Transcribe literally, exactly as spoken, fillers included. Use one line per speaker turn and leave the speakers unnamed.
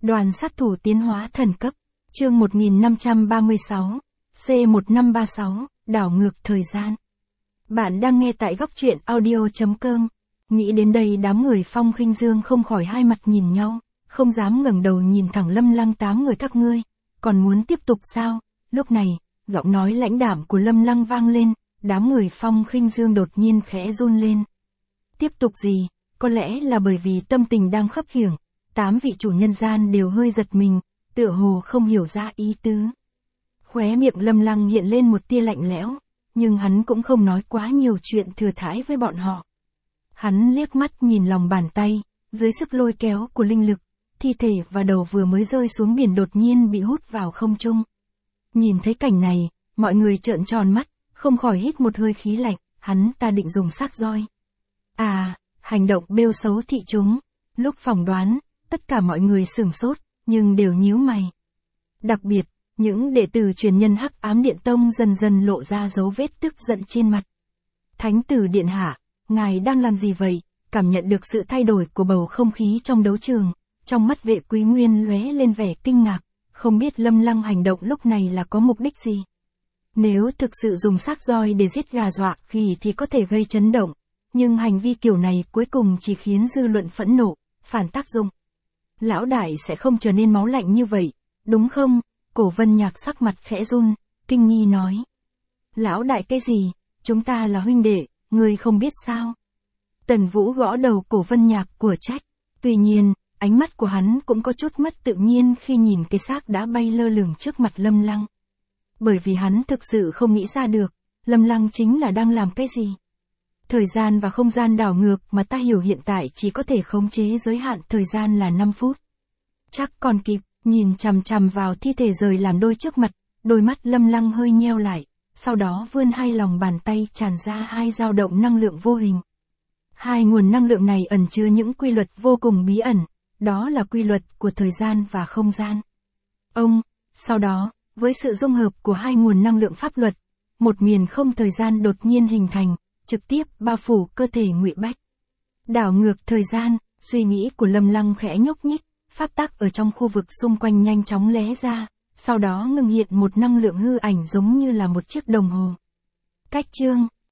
Đoàn sát thủ tiến hóa thần cấp, chương một nghìn năm trăm ba mươi sáu, C một năm ba sáu, đảo ngược thời gian. Bạn đang nghe tại góc truyện audio chấm com. Nghĩ đến đây đám người Phong Khinh Dương không khỏi hai mặt nhìn nhau, không dám ngẩng đầu nhìn thẳng Lâm Lăng tám người các ngươi, còn muốn tiếp tục sao? Lúc này, giọng nói lãnh đạm của Lâm Lăng vang lên, đám người Phong Khinh Dương đột nhiên khẽ run lên. Tiếp tục gì? Có lẽ là bởi vì tâm tình đang khấp khiễng, tám vị chủ nhân gian đều hơi giật mình, tựa hồ không hiểu ra ý tứ. Khóe miệng Lâm Lăng hiện lên một tia lạnh lẽo, nhưng hắn cũng không nói quá nhiều chuyện thừa thãi với bọn họ. Hắn liếc mắt nhìn lòng bàn tay, dưới sức lôi kéo của linh lực, thi thể và đầu vừa mới rơi xuống biển đột nhiên bị hút vào không trung. Nhìn thấy cảnh này, mọi người trợn tròn mắt, không khỏi hít một hơi khí lạnh, hắn ta định dùng xác roi. À, hành động bêu xấu thị chúng. Lúc phỏng đoán, tất cả mọi người sửng sốt, nhưng đều nhíu mày. Đặc biệt, những đệ tử truyền nhân Hắc Ám Điện Tông dần dần lộ ra dấu vết tức giận trên mặt. Thánh tử điện hạ, ngài đang làm gì vậy? Cảm nhận được sự thay đổi của bầu không khí trong đấu trường, trong mắt Vệ Quý Nguyên lóe lên vẻ kinh ngạc, không biết Lâm Lăng hành động lúc này là có mục đích gì. Nếu thực sự dùng xác roi để giết gà dọa khỉ thì có thể gây chấn động, nhưng hành vi kiểu này cuối cùng chỉ khiến dư luận phẫn nộ, phản tác dụng. Lão đại sẽ không trở nên máu lạnh như vậy, đúng không? Cổ Vân Nhạc sắc mặt khẽ run, kinh nghi nói. Lão đại cái gì? Chúng ta là huynh đệ, ngươi không biết sao? Tần Vũ gõ đầu Cổ Vân Nhạc của trách. Tuy nhiên, ánh mắt của hắn cũng có chút mất tự nhiên khi nhìn cái xác đã bay lơ lửng trước mặt Lâm Lăng. Bởi vì hắn thực sự không nghĩ ra được, Lâm Lăng chính là đang làm cái gì? Thời gian và không gian đảo ngược mà ta hiểu hiện tại chỉ có thể khống chế giới hạn thời gian là năm phút. Chắc còn kịp, nhìn chằm chằm vào thi thể rời làm đôi trước mặt, đôi mắt Lâm Lăng hơi nheo lại, sau đó vươn hai lòng bàn tay tràn ra hai dao động năng lượng vô hình. Hai nguồn năng lượng này ẩn chứa những quy luật vô cùng bí ẩn, đó là quy luật của thời gian và không gian. Ông, sau đó, với sự dung hợp của hai nguồn năng lượng pháp luật, một miền không thời gian đột nhiên hình thành, trực tiếp bao phủ cơ thể Ngụy Bách. Đảo ngược thời gian, suy nghĩ của Lâm Lăng khẽ nhúc nhích, pháp tắc ở trong khu vực xung quanh nhanh chóng lóe ra, sau đó ngưng hiện một năng lượng hư ảnh giống như là một chiếc đồng hồ. Cách chương